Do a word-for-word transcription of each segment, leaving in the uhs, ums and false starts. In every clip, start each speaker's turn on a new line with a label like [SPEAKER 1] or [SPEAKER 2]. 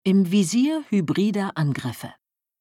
[SPEAKER 1] Im Visier hybrider Angriffe.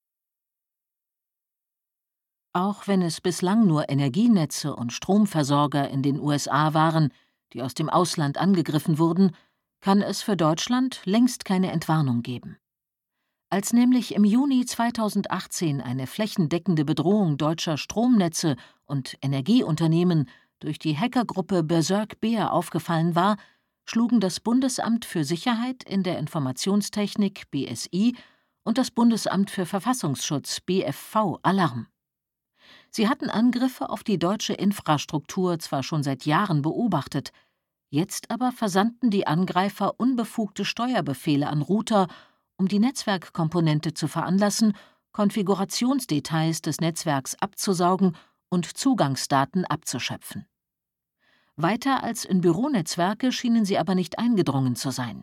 [SPEAKER 1] Auch wenn es bislang nur Energienetze und Stromversorger in den U S A waren, die aus dem Ausland angegriffen wurden, kann es für Deutschland längst keine Entwarnung geben. Als nämlich im Juni zweitausendachtzehn eine flächendeckende Bedrohung deutscher Stromnetze und Energieunternehmen durch die Hackergruppe Berserk Bear aufgefallen war, schlugen das Bundesamt für Sicherheit in der Informationstechnik B S I und das Bundesamt für Verfassungsschutz B F V Alarm. Sie hatten Angriffe auf die deutsche Infrastruktur zwar schon seit Jahren beobachtet, jetzt aber versandten die Angreifer unbefugte Steuerbefehle an Router, um die Netzwerkkomponente zu veranlassen, Konfigurationsdetails des Netzwerks abzusaugen und Zugangsdaten abzuschöpfen. Weiter als in Büronetzwerke schienen sie aber nicht eingedrungen zu sein.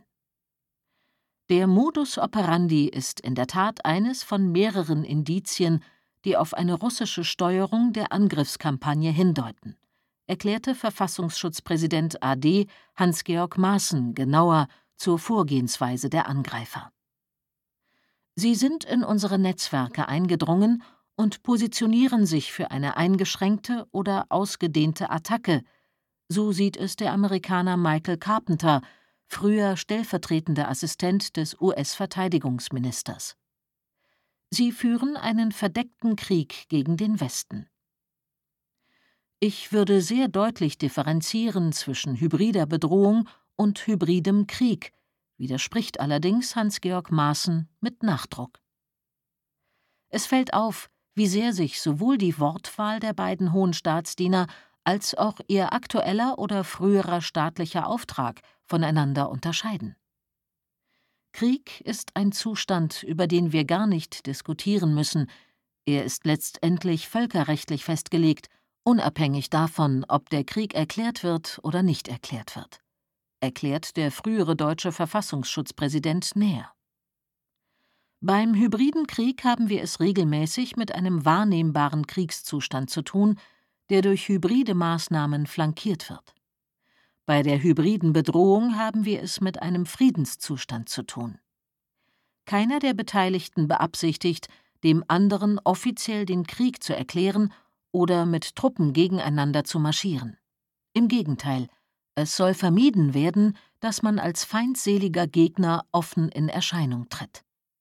[SPEAKER 1] Der Modus operandi ist in der Tat eines von mehreren Indizien, die auf eine russische Steuerung der Angriffskampagne hindeuten, erklärte Verfassungsschutzpräsident A D Hans-Georg Maaßen genauer zur Vorgehensweise der Angreifer. Sie sind in unsere Netzwerke eingedrungen und positionieren sich für eine eingeschränkte oder ausgedehnte Attacke, so sieht es der Amerikaner Michael Carpenter, früher stellvertretender Assistent des U S-Verteidigungsministers. Sie führen einen verdeckten Krieg gegen den Westen. Ich würde sehr deutlich differenzieren zwischen hybrider Bedrohung und hybridem Krieg, widerspricht allerdings Hans-Georg Maaßen mit Nachdruck. Es fällt auf, wie sehr sich sowohl die Wortwahl der beiden hohen Staatsdiener als auch ihr aktueller oder früherer staatlicher Auftrag voneinander unterscheiden. Krieg ist ein Zustand, über den wir gar nicht diskutieren müssen. Er ist letztendlich völkerrechtlich festgelegt, unabhängig davon, ob der Krieg erklärt wird oder nicht erklärt wird, erklärt der frühere deutsche Verfassungsschutzpräsident Näher. Beim hybriden Krieg haben wir es regelmäßig mit einem wahrnehmbaren Kriegszustand zu tun, der durch hybride Maßnahmen flankiert wird. Bei der hybriden Bedrohung haben wir es mit einem Friedenszustand zu tun. Keiner der Beteiligten beabsichtigt, dem anderen offiziell den Krieg zu erklären oder mit Truppen gegeneinander zu marschieren. Im Gegenteil, es soll vermieden werden, dass man als feindseliger Gegner offen in Erscheinung tritt.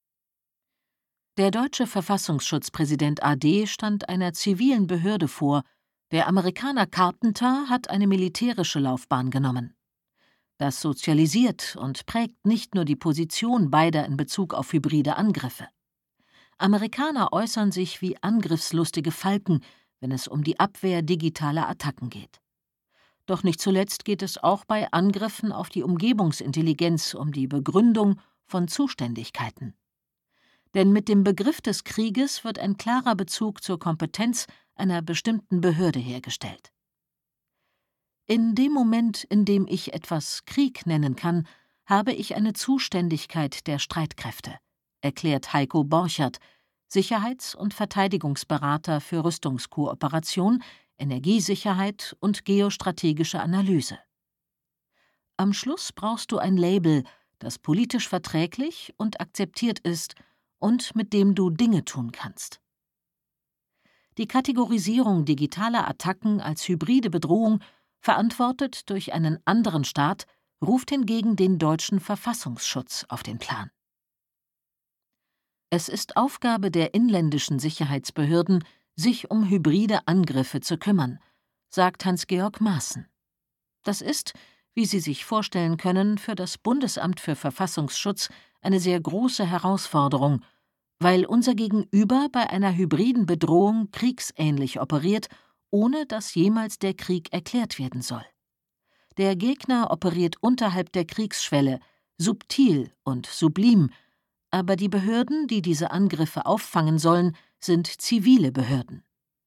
[SPEAKER 1] Der deutsche Verfassungsschutzpräsident A D stand einer zivilen Behörde vor, der Amerikaner Carpenter hat eine militärische Laufbahn genommen. Das sozialisiert und prägt nicht nur die Position beider in Bezug auf hybride Angriffe. Amerikaner äußern sich wie angriffslustige Falken, wenn es um die Abwehr digitaler Attacken geht. Doch nicht zuletzt geht es auch bei Angriffen auf die Umgebungsintelligenz um die Begründung von Zuständigkeiten. Denn mit dem Begriff des Krieges wird ein klarer Bezug zur Kompetenz einer bestimmten Behörde hergestellt. In dem Moment, in dem ich etwas Krieg nennen kann, habe ich eine Zuständigkeit der Streitkräfte, erklärt Heiko Borchert, Sicherheits- und Verteidigungsberater für Rüstungskooperation, Energiesicherheit und geostrategische Analyse. Am Schluss brauchst du ein Label, das politisch verträglich und akzeptiert ist und mit dem du Dinge tun kannst. Die Kategorisierung digitaler Attacken als hybride Bedrohung, verantwortet durch einen anderen Staat, ruft hingegen den deutschen Verfassungsschutz auf den Plan. Es ist Aufgabe der inländischen Sicherheitsbehörden, sich um hybride Angriffe zu kümmern, sagt Hans-Georg Maaßen. Das ist, wie Sie sich vorstellen können, für das Bundesamt für Verfassungsschutz eine sehr große Herausforderung, weil unser Gegenüber bei einer hybriden Bedrohung kriegsähnlich operiert, ohne dass jemals der Krieg erklärt werden soll. Der Gegner operiert unterhalb der Kriegsschwelle, subtil und sublim, aber die Behörden, die diese Angriffe auffangen sollen, sind zivile Behörden.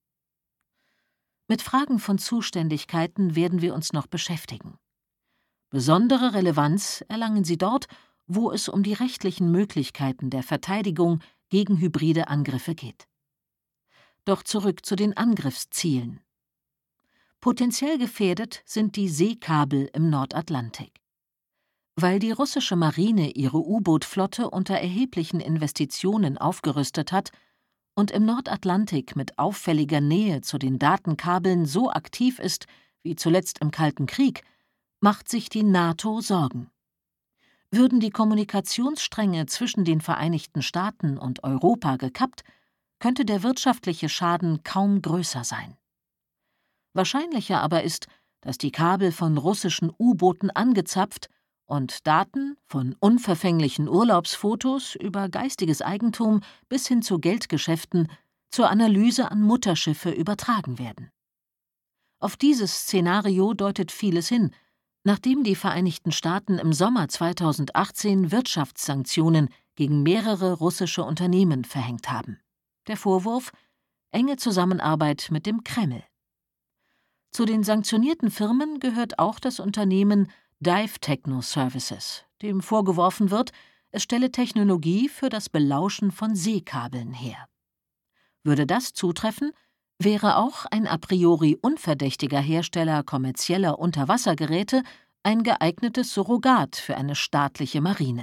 [SPEAKER 1] Mit Fragen von Zuständigkeiten werden wir uns noch beschäftigen. Besondere Relevanz erlangen sie dort, wo es um die rechtlichen Möglichkeiten der Verteidigung gegen hybride Angriffe geht. Doch zurück zu den Angriffszielen. Potenziell gefährdet sind die Seekabel im Nordatlantik. Weil die russische Marine ihre U-Boot-Flotte unter erheblichen Investitionen aufgerüstet hat und im Nordatlantik mit auffälliger Nähe zu den Datenkabeln so aktiv ist wie zuletzt im Kalten Krieg, macht sich die NATO Sorgen. Würden die Kommunikationsstränge zwischen den Vereinigten Staaten und Europa gekappt, könnte der wirtschaftliche Schaden kaum größer sein. Wahrscheinlicher aber ist, dass die Kabel von russischen U-Booten angezapft und Daten von unverfänglichen Urlaubsfotos über geistiges Eigentum bis hin zu Geldgeschäften zur Analyse an Mutterschiffe übertragen werden. Auf dieses Szenario deutet vieles hin, nachdem die Vereinigten Staaten im Sommer zweitausendachtzehn Wirtschaftssanktionen gegen mehrere russische Unternehmen verhängt haben. Der Vorwurf: enge Zusammenarbeit mit dem Kreml. Zu den sanktionierten Firmen gehört auch das Unternehmen Dive Techno Services, dem vorgeworfen wird, es stelle Technologie für das Belauschen von Seekabeln her. Würde das zutreffen, wäre auch ein a priori unverdächtiger Hersteller kommerzieller Unterwassergeräte ein geeignetes Surrogat für eine staatliche Marine.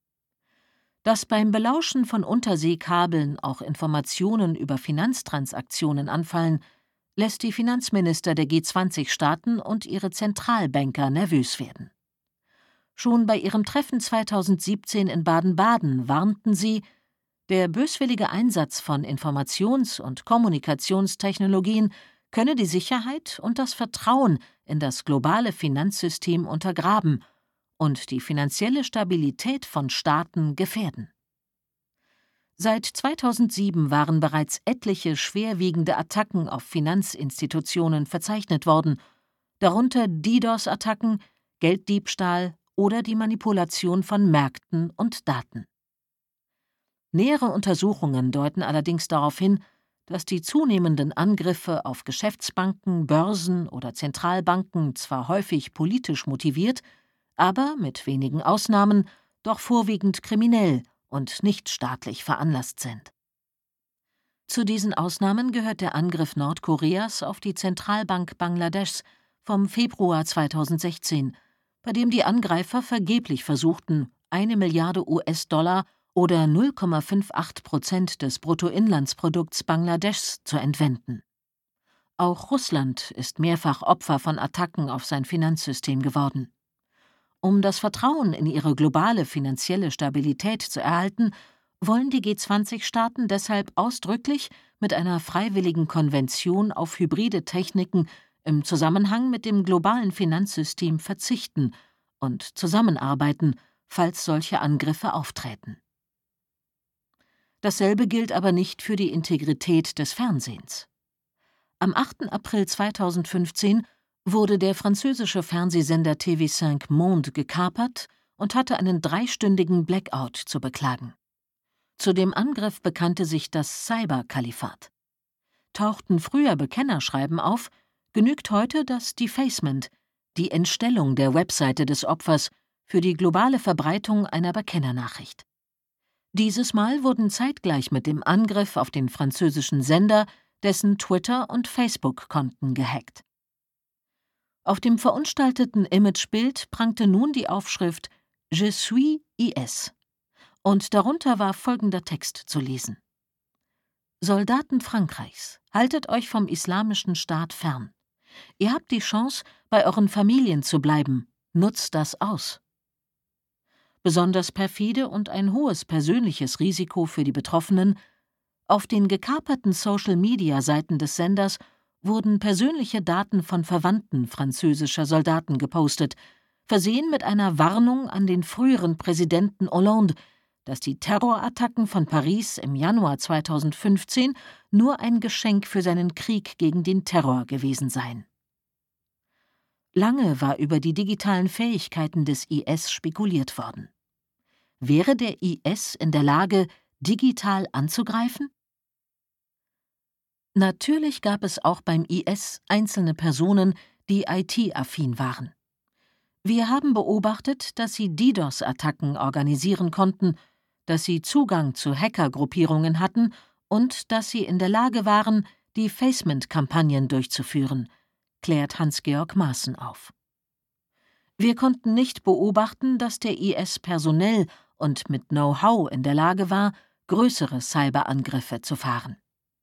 [SPEAKER 1] Dass beim Belauschen von Unterseekabeln auch Informationen über Finanztransaktionen anfallen, lässt die Finanzminister der G zwanzig Staaten und ihre Zentralbanker nervös werden. Schon bei ihrem Treffen zweitausendsiebzehn in Baden-Baden warnten sie, der böswillige Einsatz von Informations- und Kommunikationstechnologien könne die Sicherheit und das Vertrauen in das globale Finanzsystem untergraben und die finanzielle Stabilität von Staaten gefährden. Seit zweitausendsieben waren bereits etliche schwerwiegende Attacken auf Finanzinstitutionen verzeichnet worden, darunter DDoS-Attacken, Gelddiebstahl oder die Manipulation von Märkten und Daten. Nähere Untersuchungen deuten allerdings darauf hin, dass die zunehmenden Angriffe auf Geschäftsbanken, Börsen oder Zentralbanken zwar häufig politisch motiviert, aber mit wenigen Ausnahmen doch vorwiegend kriminell und nicht staatlich veranlasst sind. Zu diesen Ausnahmen gehört der Angriff Nordkoreas auf die Zentralbank Bangladeschs vom Februar zweitausendsechzehn, bei dem die Angreifer vergeblich versuchten, eine Milliarde U S-Dollar oder null Komma achtundfünfzig Prozent des Bruttoinlandsprodukts Bangladeschs zu entwenden. Auch Russland ist mehrfach Opfer von Attacken auf sein Finanzsystem geworden. Um das Vertrauen in ihre globale finanzielle Stabilität zu erhalten, wollen die G zwanzig Staaten deshalb ausdrücklich mit einer freiwilligen Konvention auf hybride Techniken im Zusammenhang mit dem globalen Finanzsystem verzichten und zusammenarbeiten, falls solche Angriffe auftreten. Dasselbe gilt aber nicht für die Integrität des Fernsehens. Am achten April zweitausendfünfzehn wurde der französische Fernsehsender T V fünf Monde gekapert und hatte einen dreistündigen Blackout zu beklagen. Zu dem Angriff bekannte sich das Cyberkalifat. Tauchten früher Bekennerschreiben auf, genügt heute das Defacement, die Entstellung der Webseite des Opfers, für die globale Verbreitung einer Bekennernachricht. Dieses Mal wurden zeitgleich mit dem Angriff auf den französischen Sender dessen Twitter- und Facebook-Konten gehackt. Auf dem verunstalteten Imagebild prangte nun die Aufschrift Je suis I S und darunter war folgender Text zu lesen: Soldaten Frankreichs, haltet euch vom Islamischen Staat fern. Ihr habt die Chance, bei euren Familien zu bleiben. Nutzt das aus. Besonders perfide und ein hohes persönliches Risiko für die Betroffenen: Auf den gekaperten Social-Media-Seiten des Senders wurden persönliche Daten von Verwandten französischer Soldaten gepostet, versehen mit einer Warnung an den früheren Präsidenten Hollande, dass die Terrorattacken von Paris im Januar zweitausendfünfzehn nur ein Geschenk für seinen Krieg gegen den Terror gewesen seien. Lange war über die digitalen Fähigkeiten des I S spekuliert worden. Wäre der I S in der Lage, digital anzugreifen? Natürlich gab es auch beim I S einzelne Personen, die I T-affin waren. Wir haben beobachtet, dass sie DDoS-Attacken organisieren konnten, dass sie Zugang zu Hackergruppierungen hatten und dass sie in der Lage waren, Defacement-Kampagnen durchzuführen, klärt Hans-Georg Maaßen auf. Wir konnten nicht beobachten, dass der I S personell und mit Know-how in der Lage war, größere Cyberangriffe zu fahren.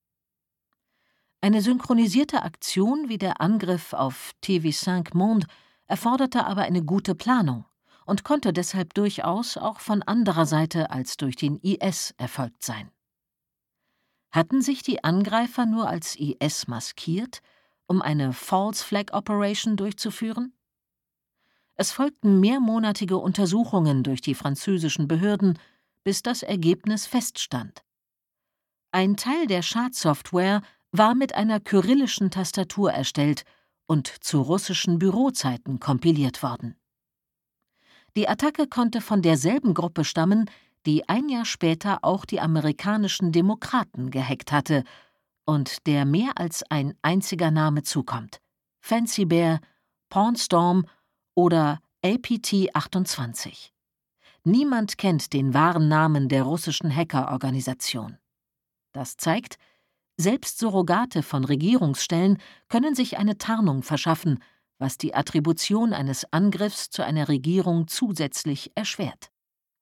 [SPEAKER 1] Eine synchronisierte Aktion wie der Angriff auf T V fünf Monde erforderte aber eine gute Planung und konnte deshalb durchaus auch von anderer Seite als durch den I S erfolgt sein. Hatten sich die Angreifer nur als I S maskiert, um eine False Flag Operation durchzuführen? Es folgten mehrmonatige Untersuchungen durch die französischen Behörden, bis das Ergebnis feststand. Ein Teil der Schadsoftware war mit einer kyrillischen Tastatur erstellt und zu russischen Bürozeiten kompiliert worden. Die Attacke konnte von derselben Gruppe stammen, die ein Jahr später auch die amerikanischen Demokraten gehackt hatte und der mehr als ein einziger Name zukommt: Fancy Bear, Pawnstorm oder A P T achtundzwanzig. Niemand kennt den wahren Namen der russischen Hackerorganisation. Das zeigt, selbst Surrogate von Regierungsstellen können sich eine Tarnung verschaffen, was die Attribution eines Angriffs zu einer Regierung zusätzlich erschwert.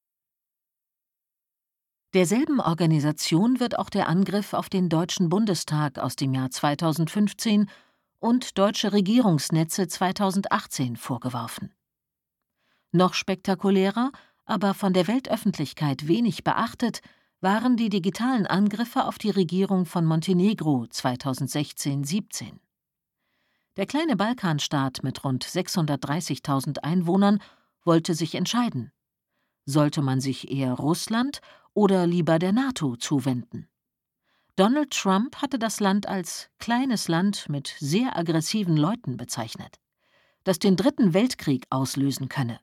[SPEAKER 1] Derselben Organisation wird auch der Angriff auf den Deutschen Bundestag aus dem Jahr zweitausendfünfzehn und deutsche Regierungsnetze zweitausendachtzehn vorgeworfen. Noch spektakulärer, aber von der Weltöffentlichkeit wenig beachtet, waren die digitalen Angriffe auf die Regierung von Montenegro zweitausendsechzehn siebzehn. Der kleine Balkanstaat mit rund sechshundertdreißigtausend Einwohnern wollte sich entscheiden. Sollte man sich eher Russland oder lieber der NATO zuwenden? Donald Trump hatte das Land als kleines Land mit sehr aggressiven Leuten bezeichnet, das den Dritten Weltkrieg auslösen könne.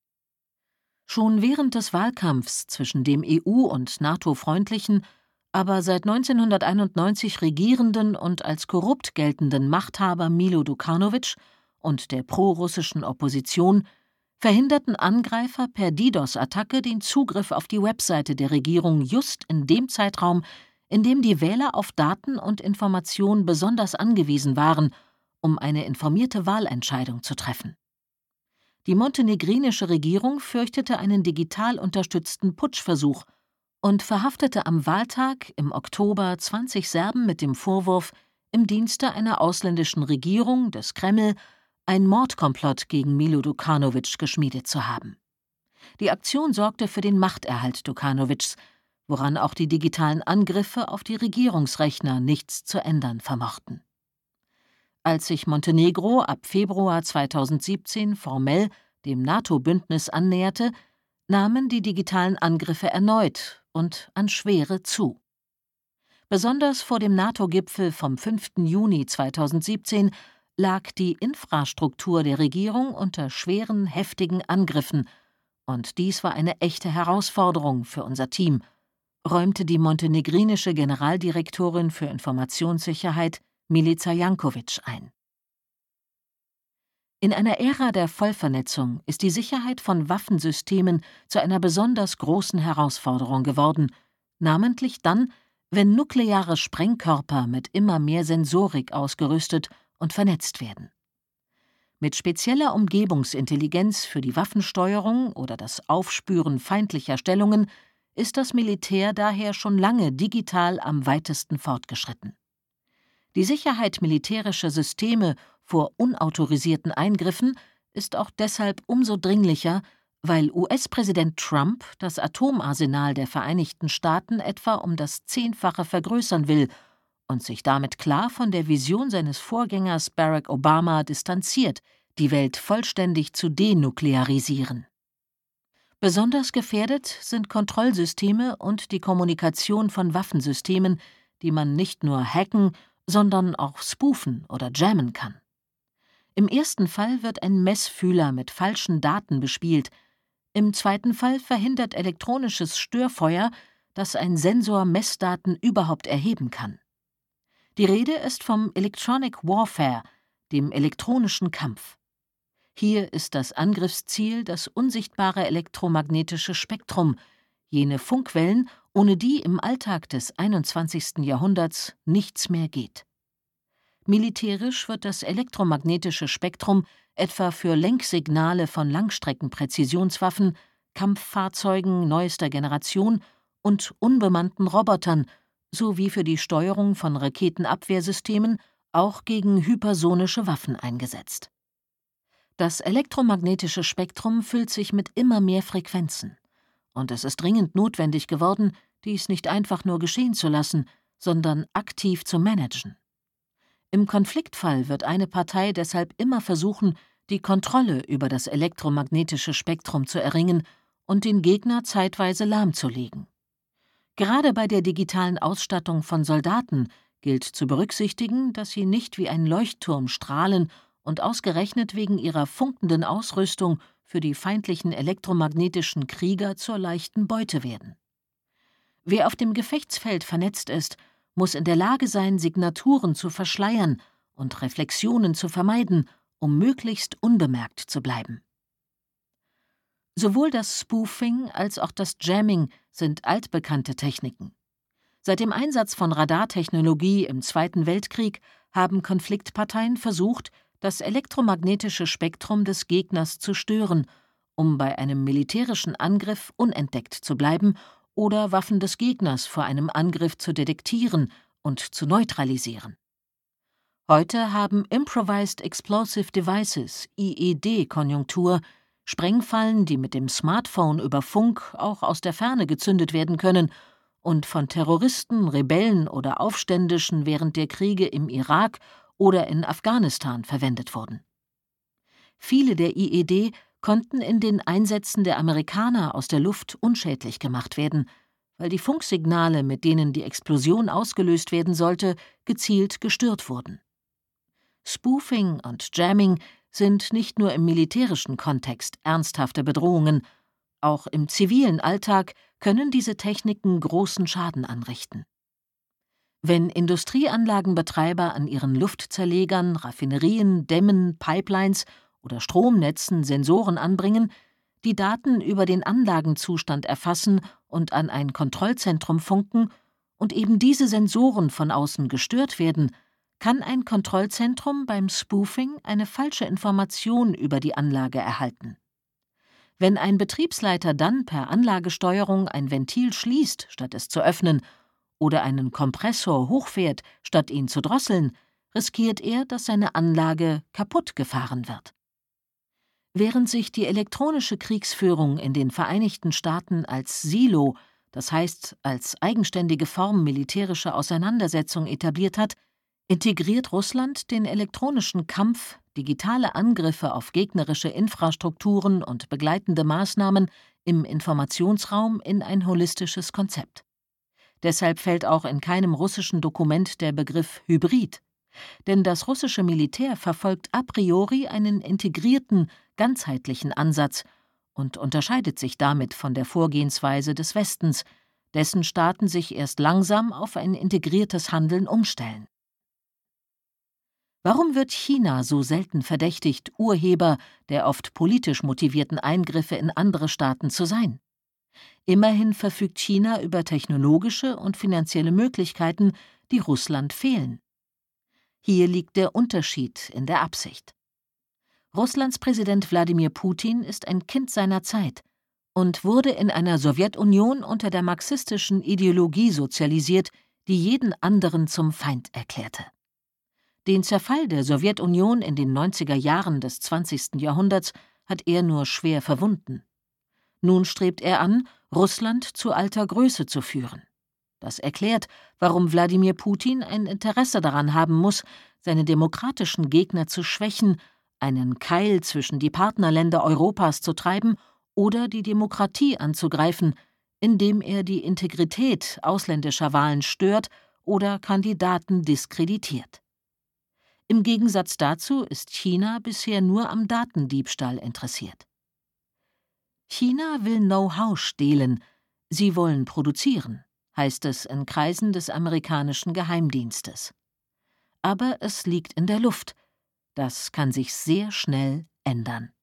[SPEAKER 1] Schon während des Wahlkampfs zwischen dem E U- und NATO-freundlichen, aber seit neunzehnhunderteinundneunzig regierenden und als korrupt geltenden Machthaber Milo Đukanović und der prorussischen Opposition verhinderten Angreifer per DDoS-Attacke den Zugriff auf die Webseite der Regierung just in dem Zeitraum, in dem die Wähler auf Daten und Informationen besonders angewiesen waren, um eine informierte Wahlentscheidung zu treffen. Die montenegrinische Regierung fürchtete einen digital unterstützten Putschversuch und verhaftete am Wahltag im Oktober zwanzig Serben mit dem Vorwurf, im Dienste einer ausländischen Regierung, des Kreml, ein Mordkomplott gegen Milo Đukanović geschmiedet zu haben. Die Aktion sorgte für den Machterhalt Đukanovićs, woran auch die digitalen Angriffe auf die Regierungsrechner nichts zu ändern vermochten. Als sich Montenegro ab Februar zweitausendsiebzehn formell dem NATO-Bündnis annäherte, nahmen die digitalen Angriffe erneut und an Schwere zu. Besonders vor dem NATO-Gipfel vom fünften Juni zweitausendsiebzehn lag die Infrastruktur der Regierung unter schweren, heftigen Angriffen, und dies war eine echte Herausforderung für unser Team, räumte die montenegrinische Generaldirektorin für Informationssicherheit Milica Janković ein. In einer Ära der Vollvernetzung ist die Sicherheit von Waffensystemen zu einer besonders großen Herausforderung geworden, namentlich dann, wenn nukleare Sprengkörper mit immer mehr Sensorik ausgerüstet und vernetzt werden. Mit spezieller Umgebungsintelligenz für die Waffensteuerung oder das Aufspüren feindlicher Stellungen ist das Militär daher schon lange digital am weitesten fortgeschritten. Die Sicherheit militärischer Systeme vor unautorisierten Eingriffen ist auch deshalb umso dringlicher, weil U S-Präsident Trump das Atomarsenal der Vereinigten Staaten etwa um das Zehnfache vergrößern will und sich damit klar von der Vision seines Vorgängers Barack Obama distanziert, die Welt vollständig zu denuklearisieren. Besonders gefährdet sind Kontrollsysteme und die Kommunikation von Waffensystemen, die man nicht nur hacken, sondern auch spoofen oder jammen kann. Im ersten Fall wird ein Messfühler mit falschen Daten bespielt, im zweiten Fall verhindert elektronisches Störfeuer, dass ein Sensor Messdaten überhaupt erheben kann. Die Rede ist vom Electronic Warfare, dem elektronischen Kampf. Hier ist das Angriffsziel das unsichtbare elektromagnetische Spektrum, jene Funkwellen, ohne die im Alltag des einundzwanzigsten Jahrhunderts nichts mehr geht. Militärisch wird das elektromagnetische Spektrum etwa für Lenksignale von Langstreckenpräzisionswaffen, Kampffahrzeugen neuester Generation und unbemannten Robotern sowie für die Steuerung von Raketenabwehrsystemen auch gegen hypersonische Waffen eingesetzt. Das elektromagnetische Spektrum füllt sich mit immer mehr Frequenzen. Und es ist dringend notwendig geworden, dies nicht einfach nur geschehen zu lassen, sondern aktiv zu managen. Im Konfliktfall wird eine Partei deshalb immer versuchen, die Kontrolle über das elektromagnetische Spektrum zu erringen und den Gegner zeitweise lahmzulegen. Gerade bei der digitalen Ausstattung von Soldaten gilt zu berücksichtigen, dass sie nicht wie ein Leuchtturm strahlen und ausgerechnet wegen ihrer funkenden Ausrüstung für die feindlichen elektromagnetischen Krieger zur leichten Beute werden. Wer auf dem Gefechtsfeld vernetzt ist, muss in der Lage sein, Signaturen zu verschleiern und Reflexionen zu vermeiden, um möglichst unbemerkt zu bleiben. Sowohl das Spoofing als auch das Jamming sind altbekannte Techniken. Seit dem Einsatz von Radartechnologie im Zweiten Weltkrieg haben Konfliktparteien versucht, das elektromagnetische Spektrum des Gegners zu stören, um bei einem militärischen Angriff unentdeckt zu bleiben oder Waffen des Gegners vor einem Angriff zu detektieren und zu neutralisieren. Heute haben Improvised Explosive Devices, I E D, Konjunktur, Sprengfallen, die mit dem Smartphone über Funk auch aus der Ferne gezündet werden können und von Terroristen, Rebellen oder Aufständischen während der Kriege im Irak oder in Afghanistan verwendet wurden. Viele der I E D konnten in den Einsätzen der Amerikaner aus der Luft unschädlich gemacht werden, weil die Funksignale, mit denen die Explosion ausgelöst werden sollte, gezielt gestört wurden. Spoofing und Jamming sind nicht nur im militärischen Kontext ernsthafte Bedrohungen, auch im zivilen Alltag können diese Techniken großen Schaden anrichten. Wenn Industrieanlagenbetreiber an ihren Luftzerlegern, Raffinerien, Dämmen, Pipelines oder Stromnetzen Sensoren anbringen, die Daten über den Anlagenzustand erfassen und an ein Kontrollzentrum funken und eben diese Sensoren von außen gestört werden, kann ein Kontrollzentrum beim Spoofing eine falsche Information über die Anlage erhalten. Wenn ein Betriebsleiter dann per Anlagesteuerung ein Ventil schließt, statt es zu öffnen, oder einen Kompressor hochfährt, statt ihn zu drosseln, riskiert er, dass seine Anlage kaputt gefahren wird. Während sich die elektronische Kriegsführung in den Vereinigten Staaten als Silo, das heißt als eigenständige Form militärischer Auseinandersetzung etabliert hat, integriert Russland den elektronischen Kampf, digitale Angriffe auf gegnerische Infrastrukturen und begleitende Maßnahmen im Informationsraum in ein holistisches Konzept. Deshalb fällt auch in keinem russischen Dokument der Begriff Hybrid. Denn das russische Militär verfolgt a priori einen integrierten, ganzheitlichen Ansatz und unterscheidet sich damit von der Vorgehensweise des Westens, dessen Staaten sich erst langsam auf ein integriertes Handeln umstellen. Warum wird China so selten verdächtigt, Urheber der oft politisch motivierten Eingriffe in andere Staaten zu sein? Immerhin verfügt China über technologische und finanzielle Möglichkeiten, die Russland fehlen. Hier liegt der Unterschied in der Absicht. Russlands Präsident Wladimir Putin ist ein Kind seiner Zeit und wurde in einer Sowjetunion unter der marxistischen Ideologie sozialisiert, die jeden anderen zum Feind erklärte. Den Zerfall der Sowjetunion in den neunziger Jahren des zwanzigsten Jahrhunderts hat er nur schwer verwunden. Nun strebt er an, Russland zu alter Größe zu führen. Das erklärt, warum Wladimir Putin ein Interesse daran haben muss, seine demokratischen Gegner zu schwächen, einen Keil zwischen die Partnerländer Europas zu treiben oder die Demokratie anzugreifen, indem er die Integrität ausländischer Wahlen stört oder Kandidaten diskreditiert. Im Gegensatz dazu ist China bisher nur am Datendiebstahl interessiert. China will Know-how stehlen, sie wollen produzieren, heißt es in Kreisen des amerikanischen Geheimdienstes. Aber es liegt in der Luft. Das kann sich sehr schnell ändern.